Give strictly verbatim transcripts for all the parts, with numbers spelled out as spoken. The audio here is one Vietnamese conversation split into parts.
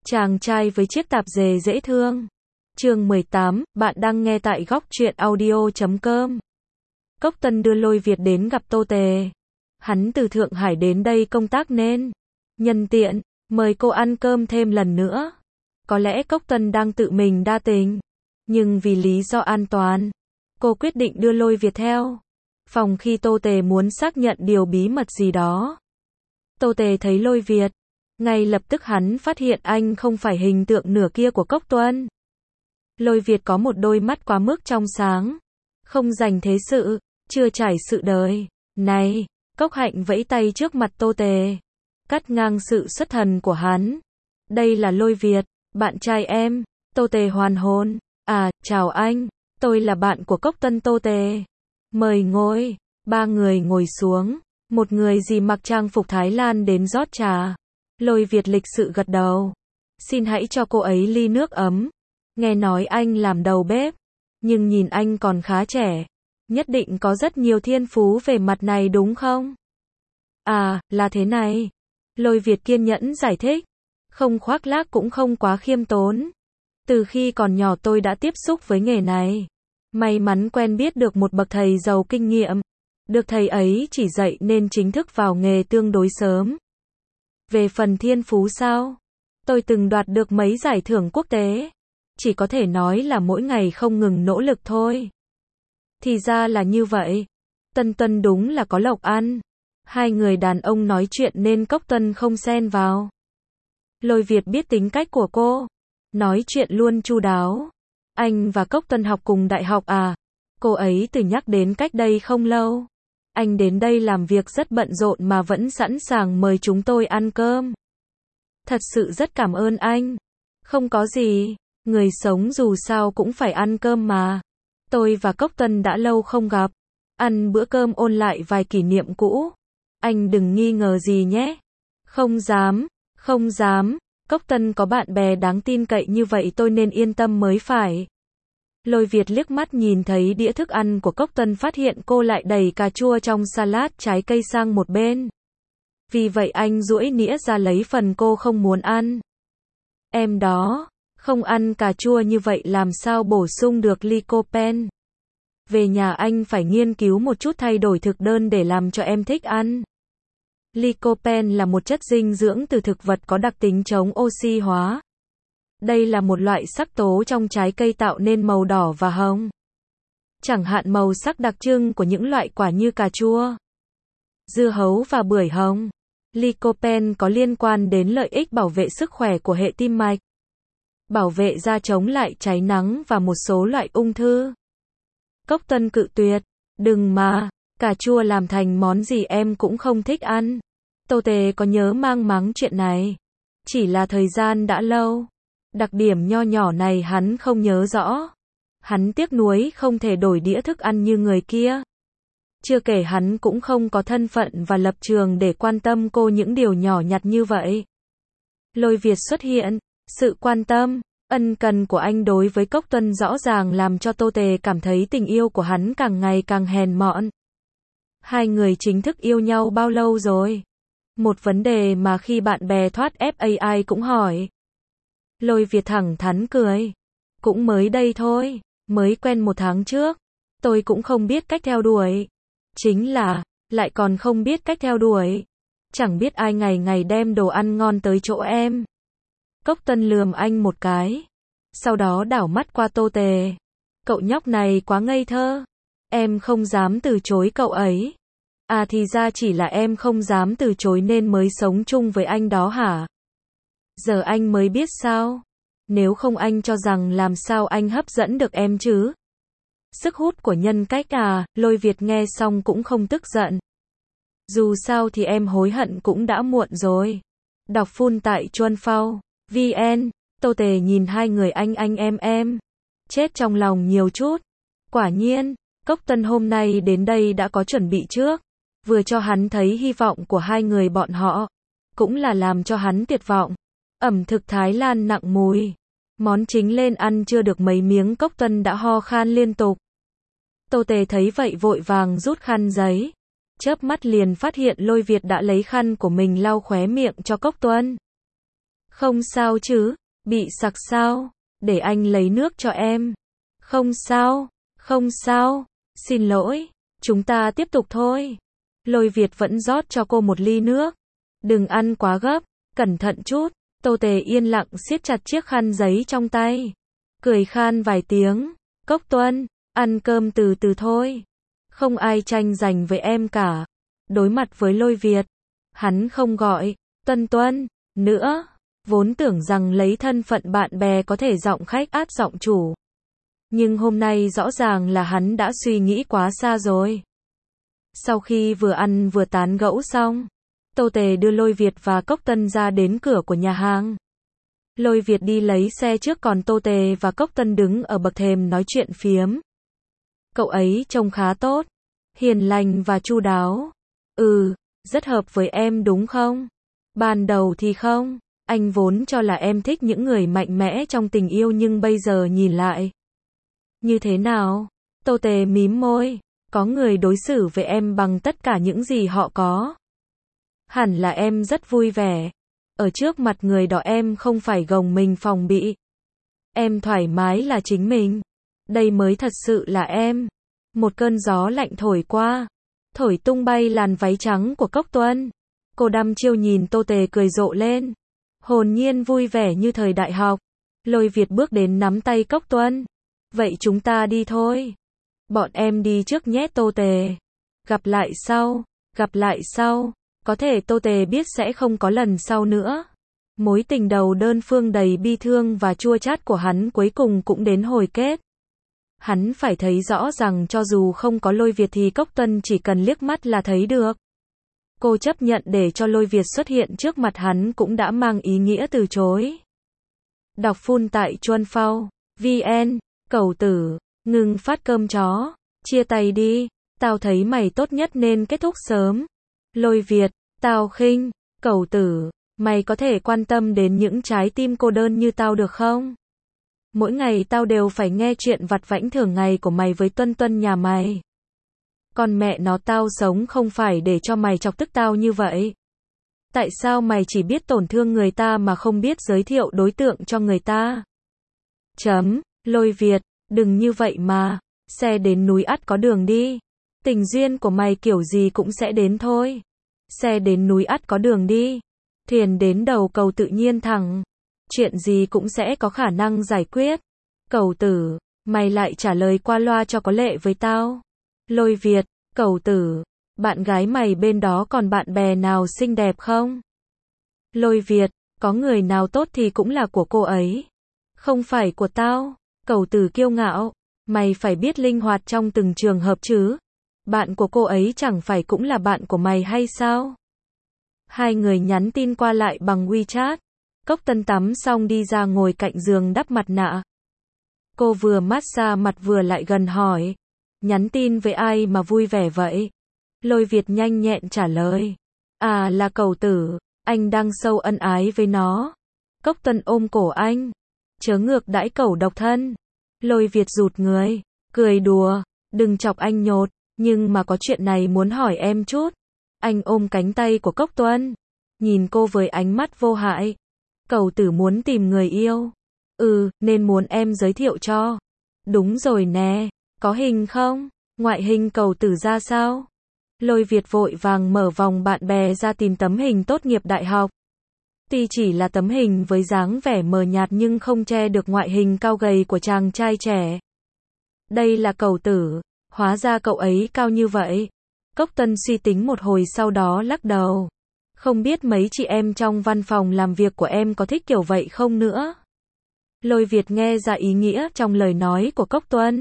Chàng trai với chiếc tạp dề dễ thương. Chương mười tám, bạn đang nghe tại góc truyện audio chấm com. Cốc Tân đưa Lôi Việt đến gặp Tô Tề. Hắn từ Thượng Hải đến đây công tác nên nhân tiện mời cô ăn cơm thêm lần nữa. Có lẽ Cốc Tân đang tự mình đa tình, nhưng vì lý do an toàn, cô quyết định đưa Lôi Việt theo phòng khi Tô Tề muốn xác nhận điều bí mật gì đó. Tô Tề thấy Lôi Việt, ngay lập tức hắn phát hiện anh không phải hình tượng nửa kia của Cốc Tuân. Lôi Việt có một đôi mắt quá mức trong sáng, không dành thế sự, chưa trải sự đời. Này, Cốc Hạnh vẫy tay trước mặt Tô Tề, cắt ngang sự xuất thần của hắn. Đây là Lôi Việt, bạn trai em. Tô Tề hoàn hồn. À, chào anh, tôi là bạn của Cốc Tân. Tô Tề mời ngồi. Ba người ngồi xuống, một người dì mặc trang phục Thái Lan đến rót trà. Lôi Việt lịch sự gật đầu. Xin hãy cho cô ấy ly nước ấm. Nghe nói anh làm đầu bếp, nhưng nhìn anh còn khá trẻ, nhất định có rất nhiều thiên phú về mặt này đúng không? À, là thế này. Lôi Việt kiên nhẫn giải thích, không khoác lác cũng không quá khiêm tốn. Từ khi còn nhỏ tôi đã tiếp xúc với nghề này. May mắn quen biết được một bậc thầy giàu kinh nghiệm. Được thầy ấy chỉ dạy nên chính thức vào nghề tương đối sớm. Về phần thiên phú sao? Tôi từng đoạt được mấy giải thưởng quốc tế. Chỉ có thể nói là mỗi ngày không ngừng nỗ lực thôi. Thì ra là như vậy. Tân Tân đúng là có lộc ăn. Hai người đàn ông nói chuyện nên Cốc Tân không xen vào. Lôi Việt biết tính cách của cô, nói chuyện luôn chu đáo. Anh và Cốc Tân học cùng đại học à? Cô ấy từ nhắc đến cách đây không lâu. Anh đến đây làm việc rất bận rộn mà vẫn sẵn sàng mời chúng tôi ăn cơm. Thật sự rất cảm ơn anh. Không có gì, người sống dù sao cũng phải ăn cơm mà. Tôi và Cốc Tân đã lâu không gặp. Ăn bữa cơm ôn lại vài kỷ niệm cũ. Anh đừng nghi ngờ gì nhé. Không dám, không dám. Cốc Tân có bạn bè đáng tin cậy như vậy tôi nên yên tâm mới phải. Lôi Việt liếc mắt nhìn thấy đĩa thức ăn của Cốc Tân, phát hiện cô lại đẩy cà chua trong salad trái cây sang một bên. Vì vậy anh duỗi nĩa ra lấy phần cô không muốn ăn. Em đó, không ăn cà chua như vậy làm sao bổ sung được lycopene. Về nhà anh phải nghiên cứu một chút thay đổi thực đơn để làm cho em thích ăn. Lycopene là một chất dinh dưỡng từ thực vật có đặc tính chống oxy hóa. Đây là một loại sắc tố trong trái cây tạo nên màu đỏ và hồng. Chẳng hạn màu sắc đặc trưng của những loại quả như cà chua, dưa hấu và bưởi hồng. Lycopene có liên quan đến lợi ích bảo vệ sức khỏe của hệ tim mạch, bảo vệ da chống lại cháy nắng và một số loại ung thư. Cốc Tân cự tuyệt. Đừng mà, cà chua làm thành món gì em cũng không thích ăn. Tô Tề có nhớ mang máng chuyện này. Chỉ là thời gian đã lâu. Đặc điểm nho nhỏ này hắn không nhớ rõ. Hắn tiếc nuối không thể đổi đĩa thức ăn như người kia. Chưa kể hắn cũng không có thân phận và lập trường để quan tâm cô những điều nhỏ nhặt như vậy. Lôi Việt xuất hiện, sự quan tâm, ân cần của anh đối với Cốc Tân rõ ràng làm cho Tô Tề cảm thấy tình yêu của hắn càng ngày càng hèn mọn. Hai người chính thức yêu nhau bao lâu rồi? Một vấn đề mà khi bạn bè thoát ép a ai cũng hỏi. Lôi Việt thẳng thắn cười. Cũng mới đây thôi, mới quen một tháng trước. Tôi cũng không biết cách theo đuổi. Chính là, lại còn không biết cách theo đuổi. Chẳng biết ai ngày ngày đem đồ ăn ngon tới chỗ em. Cốc Tân lườm anh một cái. Sau đó đảo mắt qua Tô Tề. Cậu nhóc này quá ngây thơ. Em không dám từ chối cậu ấy. À thì ra chỉ là em không dám từ chối nên mới sống chung với anh đó hả? Giờ anh mới biết sao? Nếu không anh cho rằng làm sao anh hấp dẫn được em chứ? Sức hút của nhân cách à? Lôi Việt nghe xong cũng không tức giận. Dù sao thì em hối hận cũng đã muộn rồi. Đọc full tại chuan phao chấm vn. Tô Tề nhìn hai người anh anh em em. Chết trong lòng nhiều chút. Quả nhiên, Cốc Tân hôm nay đến đây đã có chuẩn bị trước. Vừa cho hắn thấy hy vọng của hai người bọn họ. Cũng là làm cho hắn tuyệt vọng. Ẩm thực Thái Lan nặng mùi. Món chính lên ăn chưa được mấy miếng Cốc Tân đã ho khan liên tục. Tô Tề thấy vậy vội vàng rút khăn giấy. Chớp mắt liền phát hiện Lôi Việt đã lấy khăn của mình lau khóe miệng cho Cốc Tuân. Không sao chứ, bị sặc sao? Để anh lấy nước cho em. Không sao, không sao, xin lỗi, chúng ta tiếp tục thôi. Lôi Việt vẫn rót cho cô một ly nước. Đừng ăn quá gấp, cẩn thận chút. Tô Tề yên lặng siết chặt chiếc khăn giấy trong tay. Cười khan vài tiếng. Cốc Tuân, ăn cơm từ từ thôi. Không ai tranh giành với em cả. Đối mặt với Lôi Việt, hắn không gọi Tuân Tuân nữa. Vốn tưởng rằng lấy thân phận bạn bè có thể giọng khách át giọng chủ. Nhưng hôm nay rõ ràng là hắn đã suy nghĩ quá xa rồi. Sau khi vừa ăn vừa tán gẫu xong, Tô Tề đưa Lôi Việt và Cốc Tân ra đến cửa của nhà hàng. Lôi Việt đi lấy xe trước, còn Tô Tề và Cốc Tân đứng ở bậc thềm nói chuyện phiếm. Cậu ấy trông khá tốt, hiền lành và chu đáo. Ừ, rất hợp với em đúng không? Ban đầu thì không, anh vốn cho là em thích những người mạnh mẽ trong tình yêu, nhưng bây giờ nhìn lại. Như thế nào? Tô Tề mím môi. Có người đối xử với em bằng tất cả những gì họ có. Hẳn là em rất vui vẻ. Ở trước mặt người đó em không phải gồng mình phòng bị. Em thoải mái là chính mình. Đây mới thật sự là em. Một cơn gió lạnh thổi qua, thổi tung bay làn váy trắng của Cốc Tuân. Cô đăm chiêu nhìn Tô Tề cười rộ lên. Hồn nhiên vui vẻ như thời đại học. Lôi Việt bước đến nắm tay Cốc Tuân. Vậy chúng ta đi thôi. Bọn em đi trước nhé Tô Tề. Gặp lại sau, gặp lại sau. Có thể Tô Tề biết sẽ không có lần sau nữa. Mối tình đầu đơn phương đầy bi thương và chua chát của hắn cuối cùng cũng đến hồi kết. Hắn phải thấy rõ rằng cho dù không có Lôi Việt thì Cốc Tuân chỉ cần liếc mắt là thấy được. Cô chấp nhận để cho Lôi Việt xuất hiện trước mặt hắn cũng đã mang ý nghĩa từ chối. Đọc full tại chuan phao vn. Cẩu tử, ngừng phát cơm chó. Chia tay đi. Tao thấy mày tốt nhất nên kết thúc sớm. Lôi Việt, tao khinh. Cẩu tử, mày có thể quan tâm đến những trái tim cô đơn như tao được không? Mỗi ngày tao đều phải nghe chuyện vặt vãnh thường ngày của mày với Tuân Tuân nhà mày. Còn mẹ nó, tao sống không phải để cho mày chọc tức tao như vậy. Tại sao mày chỉ biết tổn thương người ta mà không biết giới thiệu đối tượng cho người ta? Chấm. Lôi Việt, đừng như vậy mà. Xe đến núi ắt có đường đi. Tình duyên của mày kiểu gì cũng sẽ đến thôi. Xe đến núi ắt có đường đi. Thuyền đến đầu cầu tự nhiên thẳng. Chuyện gì cũng sẽ có khả năng giải quyết. Cẩu tử, mày lại trả lời qua loa cho có lệ với tao. Lôi Việt, cẩu tử, bạn gái mày bên đó còn bạn bè nào xinh đẹp không? Lôi Việt, có người nào tốt thì cũng là của cô ấy. Không phải của tao. Cẩu tử kiêu ngạo, mày phải biết linh hoạt trong từng trường hợp chứ. Bạn của cô ấy chẳng phải cũng là bạn của mày hay sao? Hai người nhắn tin qua lại bằng WeChat. Cốc Tân tắm xong đi ra ngồi cạnh giường đắp mặt nạ. Cô vừa massage mặt vừa lại gần hỏi. Nhắn tin với ai mà vui vẻ vậy? Lôi Việt nhanh nhẹn trả lời. À, là cẩu tử, anh đang sâu ân ái với nó. Cốc Tân ôm cổ anh. Chớ ngược đãi cẩu độc thân. Lôi Việt rụt người, cười đùa. Đừng chọc anh nhột, nhưng mà có chuyện này muốn hỏi em chút. Anh ôm cánh tay của Cốc Tuân, nhìn cô với ánh mắt vô hại. Cẩu tử muốn tìm người yêu. Ừ, nên muốn em giới thiệu cho. Đúng rồi nè, có hình không? Ngoại hình cẩu tử ra sao? Lôi Việt vội vàng mở vòng bạn bè ra tìm tấm hình tốt nghiệp đại học. Tuy chỉ là tấm hình với dáng vẻ mờ nhạt nhưng không che được ngoại hình cao gầy của chàng trai trẻ. Đây là cẩu tử, hóa ra cậu ấy cao như vậy. Cốc Tân suy tính một hồi sau đó lắc đầu. Không biết mấy chị em trong văn phòng làm việc của em có thích kiểu vậy không nữa. Lôi Việt nghe ra ý nghĩa trong lời nói của Cốc Tuân.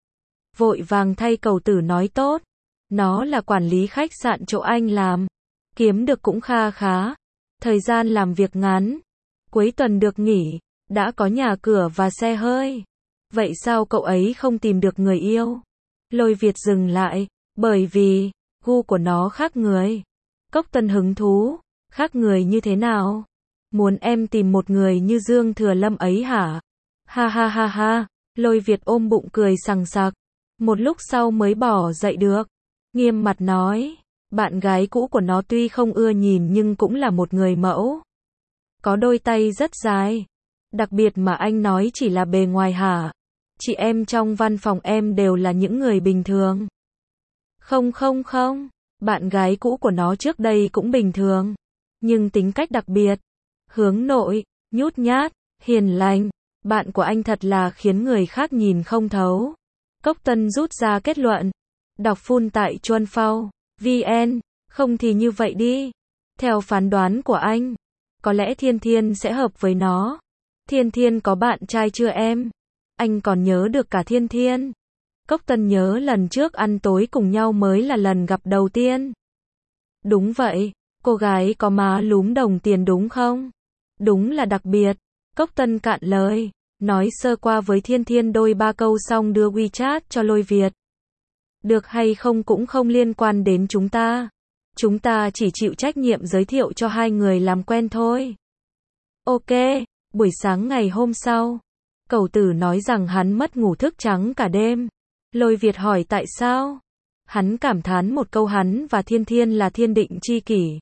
Vội vàng thay cẩu tử nói tốt. Nó là quản lý khách sạn chỗ anh làm. Kiếm được cũng kha khá. Thời gian làm việc ngắn. Cuối tuần được nghỉ. Đã có nhà cửa và xe hơi. Vậy sao cậu ấy không tìm được người yêu? Lôi Việt dừng lại. Bởi vì, gu của nó khác người. Cốc Tân hứng thú. Khác người như thế nào? Muốn em tìm một người như Dương Thừa Lâm ấy hả? Ha ha ha ha. Lôi Việt ôm bụng cười sằng sặc. Một lúc sau mới bỏ dậy được. Nghiêm mặt nói. Bạn gái cũ của nó tuy không ưa nhìn nhưng cũng là một người mẫu. Có đôi tay rất dài. Đặc biệt mà anh nói chỉ là bề ngoài hả? Chị em trong văn phòng em đều là những người bình thường. Không không không, bạn gái cũ của nó trước đây cũng bình thường. Nhưng tính cách đặc biệt. Hướng nội, nhút nhát, hiền lành. Bạn của anh thật là khiến người khác nhìn không thấu. Cốc Tân rút ra kết luận. Đọc full tại chuan phao chấm vn. Không thì như vậy đi. Theo phán đoán của anh, có lẽ Thiên Thiên sẽ hợp với nó. Thiên Thiên có bạn trai chưa em? Anh còn nhớ được cả Thiên Thiên. Cốc Tân nhớ lần trước ăn tối cùng nhau mới là lần gặp đầu tiên. Đúng vậy, cô gái có má lúm đồng tiền đúng không? Đúng là đặc biệt. Cốc Tân cạn lời, nói sơ qua với Thiên Thiên đôi ba câu xong đưa WeChat cho Lôi Việt. Được hay không cũng không liên quan đến chúng ta. Chúng ta chỉ chịu trách nhiệm giới thiệu cho hai người làm quen thôi. Ok, buổi sáng ngày hôm sau, Cẩu Tử nói rằng hắn mất ngủ thức trắng cả đêm. Lôi Việt hỏi tại sao? Hắn cảm thán một câu hắn và Thiên Thiên là thiên định chi kỷ.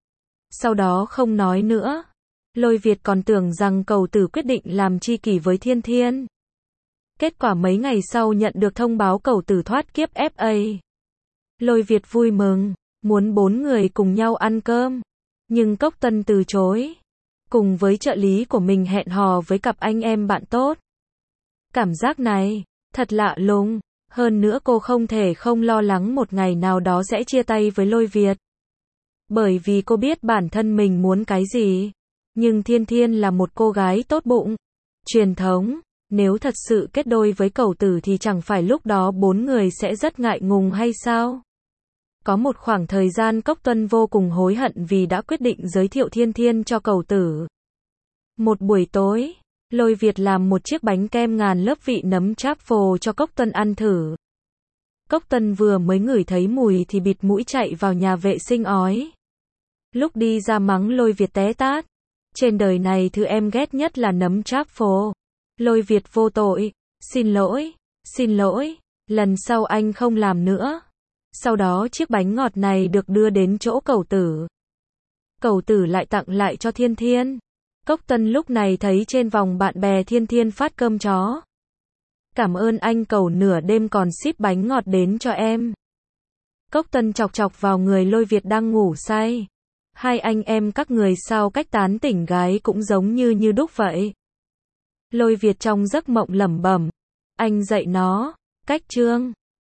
Sau đó không nói nữa. Lôi Việt còn tưởng rằng Cẩu Tử quyết định làm chi kỷ với Thiên Thiên. Kết quả mấy ngày sau nhận được thông báo Cẩu Tử thoát kiếp ép a. Lôi Việt vui mừng, muốn bốn người cùng nhau ăn cơm. Nhưng Cốc Tân từ chối. Cùng với trợ lý của mình hẹn hò với cặp anh em bạn tốt. Cảm giác này, thật lạ lùng. Hơn nữa cô không thể không lo lắng một ngày nào đó sẽ chia tay với Lôi Việt. Bởi vì cô biết bản thân mình muốn cái gì. Nhưng Thiên Thiên là một cô gái tốt bụng, truyền thống. Nếu thật sự kết đôi với Cẩu Tử thì chẳng phải lúc đó bốn người sẽ rất ngại ngùng hay sao? Có một khoảng thời gian Cốc Tân vô cùng hối hận vì đã quyết định giới thiệu Thiên Thiên cho Cẩu Tử. Một buổi tối, Lôi Việt làm một chiếc bánh kem ngàn lớp vị nấm truffle cho Cốc Tân ăn thử. Cốc Tân vừa mới ngửi thấy mùi thì bịt mũi chạy vào nhà vệ sinh ói. Lúc đi ra mắng Lôi Việt té tát. Trên đời này thứ em ghét nhất là nấm truffle. Lôi Việt vô tội. Xin lỗi, xin lỗi, lần sau anh không làm nữa. Sau đó chiếc bánh ngọt này được đưa đến chỗ Cẩu Tử. Cẩu Tử lại tặng lại cho Thiên Thiên. Cốc Tân lúc này thấy trên vòng bạn bè Thiên Thiên phát cơm chó. Cảm ơn anh Cẩu, nửa đêm còn ship bánh ngọt đến cho em. Cốc Tân chọc chọc vào người Lôi Việt đang ngủ say. Hai anh em các người sao cách tán tỉnh gái cũng giống như như đúc vậy. Lôi Việt trong giấc mộng lẩm bẩm. Anh dạy nó, cách chương.